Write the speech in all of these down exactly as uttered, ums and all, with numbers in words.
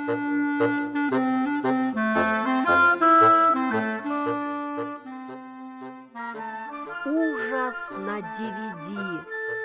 Ужас на ди ви ди.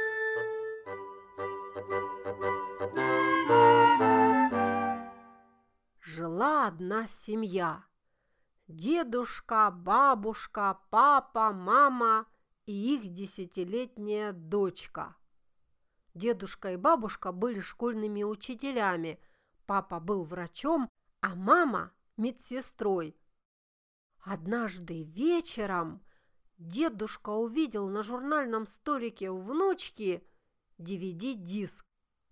Жила одна семья. Дедушка, бабушка, папа, мама и их десятилетняя дочка. Дедушка и бабушка были школьными учителями, папа был врачом, а мама – медсестрой. Однажды вечером дедушка увидел на журнальном столике у внучки ди ви ди-диск.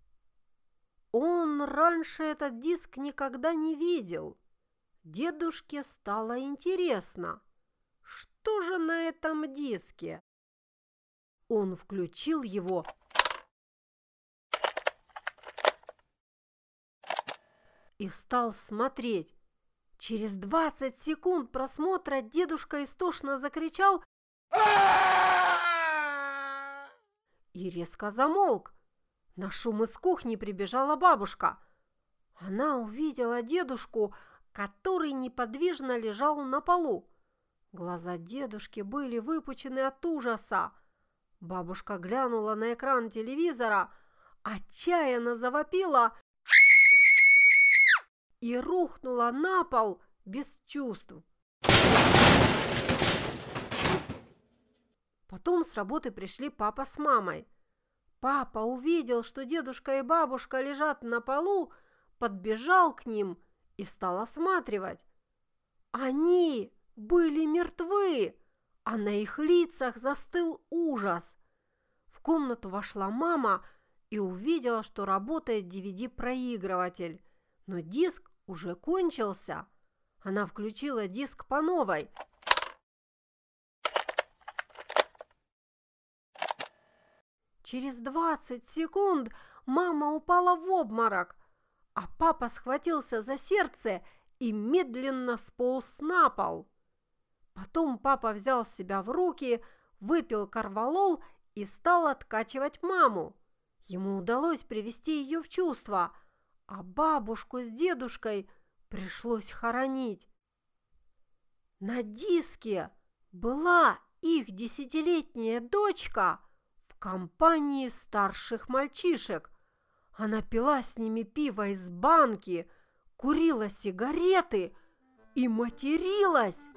Он раньше этот диск никогда не видел. Дедушке стало интересно, что же на этом диске? Он включил его и стал смотреть. Через двадцать секунд просмотра дедушка истошно закричал и резко замолк. На шум из кухни прибежала бабушка. Она увидела дедушку, который неподвижно лежал на полу. Глаза дедушки были выпучены от ужаса. Бабушка глянула на экран телевизора, отчаянно завопила и рухнула на пол без чувств. Потом с работы пришли папа с мамой. Папа увидел, что дедушка и бабушка лежат на полу, подбежал к ним и стал осматривать. Они были мертвы, а на их лицах застыл ужас. В комнату вошла мама и увидела, что работает ди ви ди-проигрыватель, но диск уже кончился. Она включила диск по новой. Через двадцать секунд мама упала в обморок, а папа схватился за сердце и медленно сполз на пол. Потом папа взял себя в руки, выпил корвалол и стал откачивать маму. Ему удалось привести ее в чувство, а бабушку с дедушкой пришлось хоронить. На диске была их десятилетняя дочка в компании старших мальчишек. Она пила с ними пиво из банки, курила сигареты и материлась.